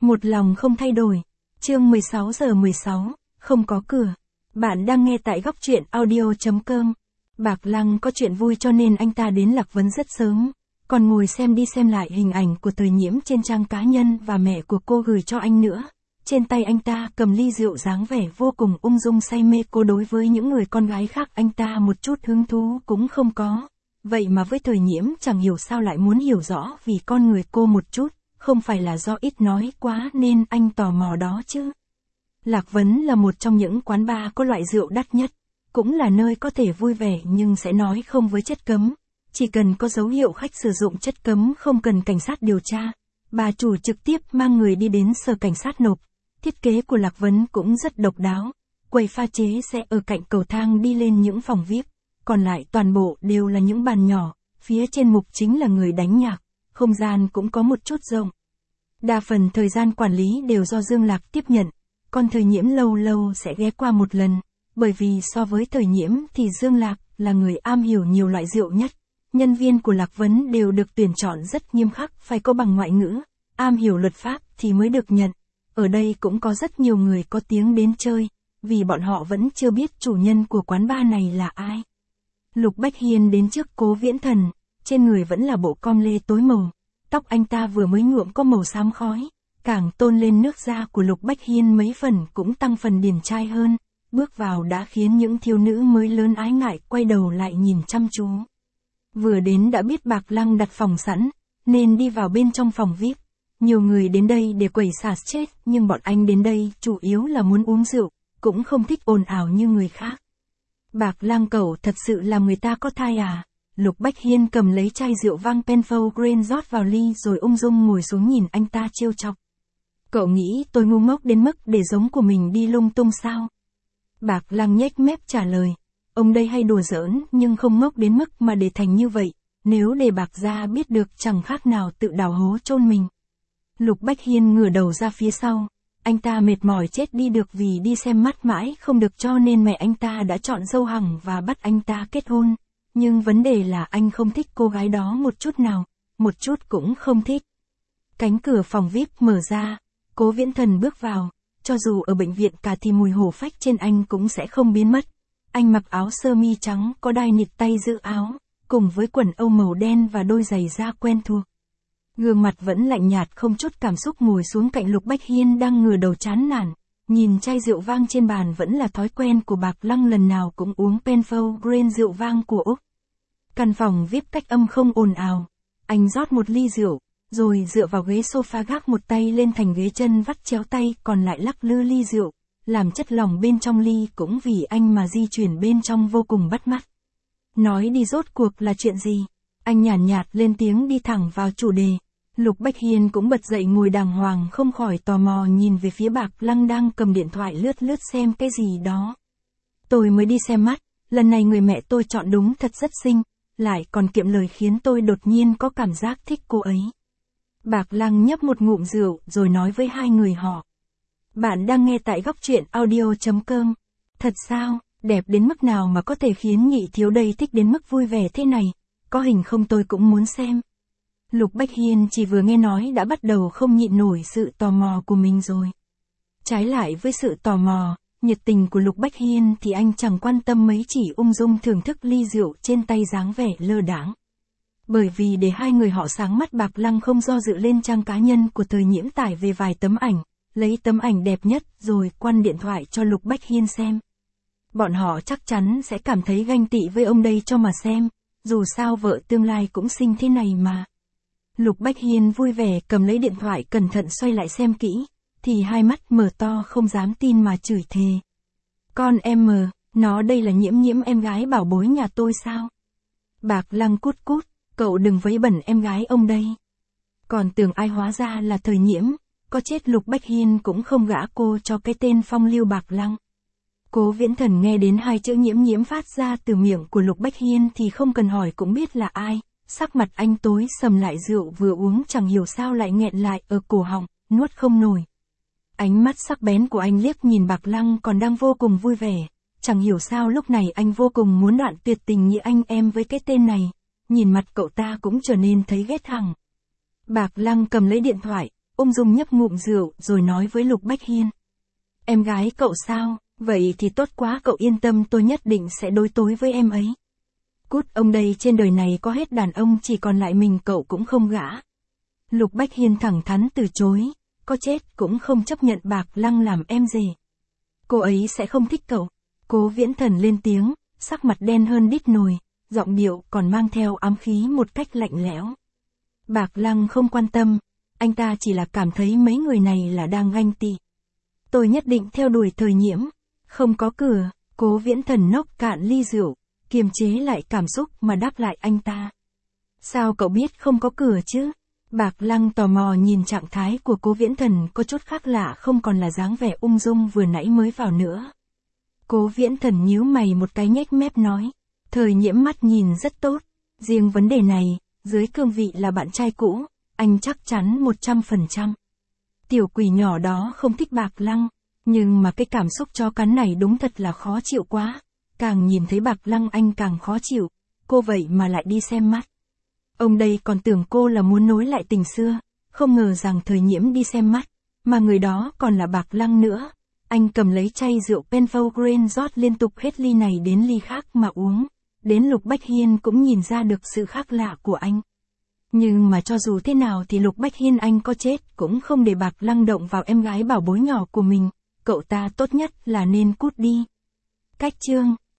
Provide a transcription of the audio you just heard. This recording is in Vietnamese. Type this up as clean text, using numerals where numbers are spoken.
Một lòng không thay đổi. Chương 16:16, không có cửa. Bạn đang nghe tại góc truyện audio.com. Bạc Lăng có chuyện vui cho nên anh ta đến Lạc Vấn rất sớm, còn ngồi xem đi xem lại hình ảnh của Thời Nhiễm trên trang cá nhân và mẹ của cô gửi cho anh nữa. Trên tay anh ta cầm ly rượu dáng vẻ vô cùng ung dung say mê. Cô đối với những người con gái khác anh ta một chút hứng thú cũng không có. Vậy mà với Thời Nhiễm chẳng hiểu sao lại muốn hiểu rõ vì con người cô một chút, không phải là do ít nói quá nên anh tò mò đó chứ. Lạc Vấn là một trong những quán bar có loại rượu đắt nhất, cũng là nơi có thể vui vẻ nhưng sẽ nói không với chất cấm. Chỉ cần có dấu hiệu khách sử dụng chất cấm không cần cảnh sát điều tra, bà chủ trực tiếp mang người đi đến sở cảnh sát nộp. Thiết kế của Lạc Vấn cũng rất độc đáo. Quầy pha chế sẽ ở cạnh cầu thang đi lên những phòng VIP, còn lại toàn bộ đều là những bàn nhỏ, phía trên mục chính là người đánh nhạc, không gian cũng có một chút rộng. Đa phần thời gian quản lý đều do Dương Lạc tiếp nhận, còn Thời Nhiễm lâu lâu sẽ ghé qua một lần, bởi vì so với Thời Nhiễm thì Dương Lạc là người am hiểu nhiều loại rượu nhất. Nhân viên của Lạc Vấn đều được tuyển chọn rất nghiêm khắc, phải có bằng ngoại ngữ, am hiểu luật pháp thì mới được nhận. Ở đây cũng có rất nhiều người có tiếng đến chơi, vì bọn họ vẫn chưa biết chủ nhân của quán bar này là ai. Lục Bách Hiên đến trước Cố Viễn Thần, trên người vẫn là bộ com lê tối màu, tóc anh ta vừa mới nhuộm có màu xám khói, càng tôn lên nước da của Lục Bách Hiên mấy phần cũng tăng phần điển trai hơn, bước vào đã khiến những thiếu nữ mới lớn ái ngại quay đầu lại nhìn chăm chú. Vừa đến đã biết Bạc Lăng đặt phòng sẵn, nên đi vào bên trong phòng VIP. Nhiều người đến đây để quẩy xả stress, nhưng bọn anh đến đây chủ yếu là muốn uống rượu, cũng không thích ồn ào như người khác. Bạc Lăng cậu thật sự làm người ta có thai à? Lục Bách Hiên cầm lấy chai rượu vang Penfolds Green rót vào ly rồi ung dung ngồi xuống nhìn anh ta trêu chọc. Cậu nghĩ tôi ngu ngốc đến mức để giống của mình đi lung tung sao? Bạc Lăng nhếch mép trả lời. Ông đây hay đùa giỡn nhưng không ngốc đến mức mà để thành như vậy. Nếu để Bạc gia biết được chẳng khác nào tự đào hố chôn mình. Lục Bách Hiên ngửa đầu ra phía sau. Anh ta mệt mỏi chết đi được vì đi xem mắt mãi không được cho nên mẹ anh ta đã chọn dâu Hằng và bắt anh ta kết hôn. Nhưng vấn đề là anh không thích cô gái đó một chút nào, một chút cũng không thích. Cánh cửa phòng VIP mở ra, Cố Viễn Thần bước vào, cho dù ở bệnh viện cả thì mùi hổ phách trên anh cũng sẽ không biến mất. Anh mặc áo sơ mi trắng có đai nịt tay giữ áo, cùng với quần âu màu đen và đôi giày da quen thuộc. Gương mặt vẫn lạnh nhạt không chút cảm xúc ngồi xuống cạnh Lục Bách Hiên đang ngửa đầu chán nản, nhìn chai rượu vang trên bàn vẫn là thói quen của Bạc Lăng lần nào cũng uống Penfolds Green rượu vang của Úc. Căn phòng VIP cách âm không ồn ào, anh rót một ly rượu, rồi dựa vào ghế sofa gác một tay lên thành ghế chân vắt chéo tay còn lại lắc lư ly rượu, làm chất lỏng bên trong ly cũng vì anh mà di chuyển bên trong vô cùng bắt mắt. Nói đi rốt cuộc là chuyện gì? Anh nhàn nhạt lên tiếng đi thẳng vào chủ đề. Lục Bách Hiên cũng bật dậy ngồi đàng hoàng không khỏi tò mò nhìn về phía Bạc Lăng đang cầm điện thoại lướt lướt xem cái gì đó. Tôi mới đi xem mắt, lần này người mẹ tôi chọn đúng thật rất xinh, lại còn kiệm lời khiến tôi đột nhiên có cảm giác thích cô ấy. Bạc Lăng nhấp một ngụm rượu rồi nói với hai người họ. Bạn đang nghe tại góc truyện audio.com. Thật sao, đẹp đến mức nào mà có thể khiến nhị thiếu đây thích đến mức vui vẻ thế này, có hình không tôi cũng muốn xem. Lục Bách Hiên chỉ vừa nghe nói đã bắt đầu không nhịn nổi sự tò mò của mình rồi. Trái lại với sự tò mò, nhiệt tình của Lục Bách Hiên thì anh chẳng quan tâm mấy, chỉ ung dung thưởng thức ly rượu trên tay dáng vẻ lơ đãng. Bởi vì để hai người họ sáng mắt, Bạc Lăng không do dự lên trang cá nhân của Thời Nhiễm tải về vài tấm ảnh, lấy tấm ảnh đẹp nhất rồi quăng điện thoại cho Lục Bách Hiên xem. Bọn họ chắc chắn sẽ cảm thấy ganh tị với ông đây cho mà xem, dù sao vợ tương lai cũng xinh thế này mà. Lục Bách Hiên vui vẻ cầm lấy điện thoại cẩn thận xoay lại xem kỹ, thì hai mắt mở to không dám tin mà chửi thề. Con em mờ, nó đây là Nhiễm Nhiễm em gái bảo bối nhà tôi sao? Bạc Lăng cút cút, cậu đừng vấy bẩn em gái ông đây. Còn tưởng ai hóa ra là Thời Nhiễm, có chết Lục Bách Hiên cũng không gã cô cho cái tên phong lưu Bạc Lăng. Cố Viễn Thần nghe đến hai chữ Nhiễm Nhiễm phát ra từ miệng của Lục Bách Hiên thì không cần hỏi cũng biết là ai. Sắc mặt anh tối sầm lại, rượu vừa uống chẳng hiểu sao lại nghẹn lại ở cổ họng, nuốt không nổi. Ánh mắt sắc bén của anh liếc nhìn Bạc Lăng còn đang vô cùng vui vẻ, chẳng hiểu sao lúc này anh vô cùng muốn đoạn tuyệt tình như anh em với cái tên này, nhìn mặt cậu ta cũng trở nên thấy ghét hẳn. Bạc Lăng cầm lấy điện thoại, Ung dung nhấp ngụm rượu rồi nói với Lục Bách Hiên. Em gái cậu sao, vậy thì tốt quá, cậu yên tâm, tôi nhất định sẽ đối tối với em ấy. Cút, ông đây trên đời này có hết đàn ông, chỉ còn lại mình cậu cũng không gả. Lục Bách Hiên thẳng thắn từ chối, có chết cũng không chấp nhận Bạc Lăng làm em rể. Cô ấy sẽ không thích cậu. Cố Viễn Thần lên tiếng, sắc mặt đen hơn đít nồi, giọng điệu còn mang theo ám khí một cách lạnh lẽo. Bạc Lăng không quan tâm, anh ta chỉ là cảm thấy mấy người này là đang ganh tị. Tôi nhất định theo đuổi Thời Nhiễm. Không có cửa, Cố Viễn Thần nốc cạn ly rượu, kiềm chế lại cảm xúc mà đáp lại anh ta. Sao cậu biết không có cửa chứ? Bạc Lăng tò mò nhìn trạng thái của Cố Viễn Thần có chút khác lạ, không còn là dáng vẻ ung dung vừa nãy mới vào nữa. Cố Viễn Thần nhíu mày một cái, nhếch mép nói. Thời Nhiễm mắt nhìn rất tốt. Riêng vấn đề này, dưới cương vị là bạn trai cũ, anh chắc chắn 100%. Tiểu quỷ nhỏ đó không thích Bạc Lăng, nhưng mà cái cảm xúc chó cắn này đúng thật là khó chịu quá. Càng nhìn thấy Bạc Lăng anh càng khó chịu, cô vậy mà lại đi xem mắt. Ông đây còn tưởng cô là muốn nối lại tình xưa, không ngờ rằng Thời Nhiễm đi xem mắt, mà người đó còn là Bạc Lăng nữa. Anh cầm lấy chai rượu Penfolgrain rót liên tục hết ly này đến ly khác mà uống, đến Lục Bách Hiên cũng nhìn ra được sự khác lạ của anh. Nhưng mà cho dù thế nào thì Lục Bách Hiên anh có chết cũng không để Bạc Lăng động vào em gái bảo bối nhỏ của mình, cậu ta tốt nhất là nên cút đi. Cách chương